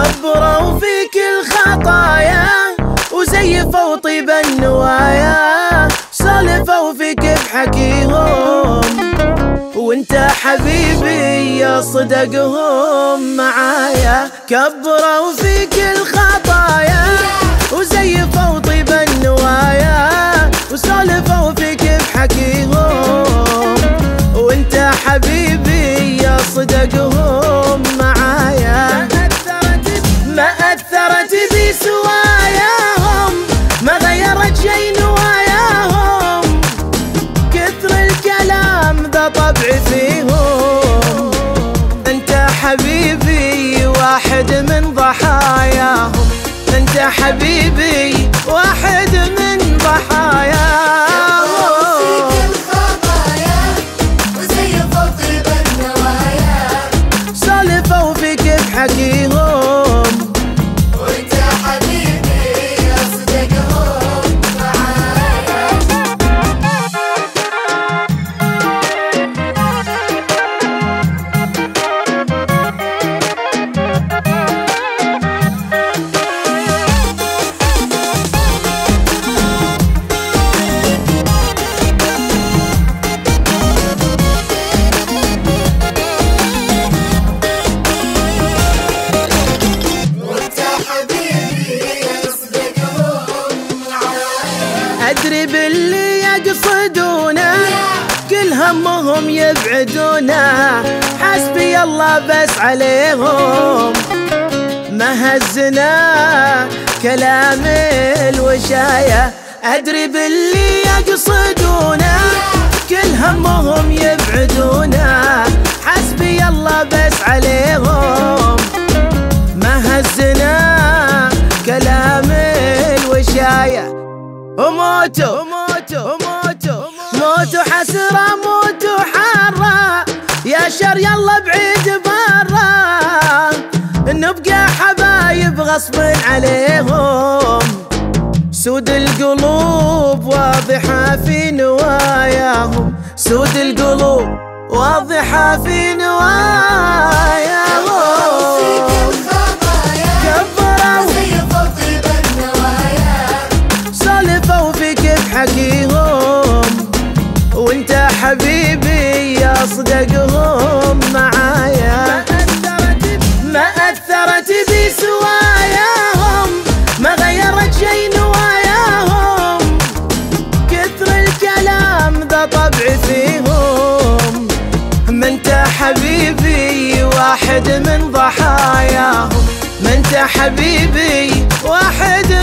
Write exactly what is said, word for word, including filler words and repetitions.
كبروا فيك الخطايا وزيفوا طيب النوايا، سولفوا فيك بحكيهم وانت حبيبي يا صدقهم معايا. كبروا فيك الخطايا وزيفوا طيب النوايا، وسولفوا فيك بحكيهم وانت حبيبي يا صدقهم معايا. ما أثرت بي سواياهم، ما غيرت شي نواياهم، كثر الكلام ذا طبع فيهم. انت حبيبي واحد من ضحاياهم، انت حبيبي واحد من ضحاياهم. سولفوا فيك بحكيهم وانت حبيبي يا صدقهم معايا. أدري باللي يقصدونه كل همهم يبعدونه، حسبي الله بس عليهم ما هزنا كلام الوشاية. أدري باللي يقصدونه كل همهم يبعدونه، حسبي الله بس عليهم ما هزنا كلام الوشاية. وموتوا وموتوا وموتوا موتوا حسرة موتوا حارة، يا شر يلا بعيد برا، نبقى حبايب غصب عليهم. سود القلوب واضحة في نواياهم، سود القلوب واضحة في نواياهم. حكيهم وانت حبيبي يا صدقهم معايا. ما أثرت بي سواياهم، ما غيرت شي نواياهم، كثر الكلام ذا طبع فيهم. ما انت حبيبي واحد من ضحاياهم، ما انت حبيبي واحد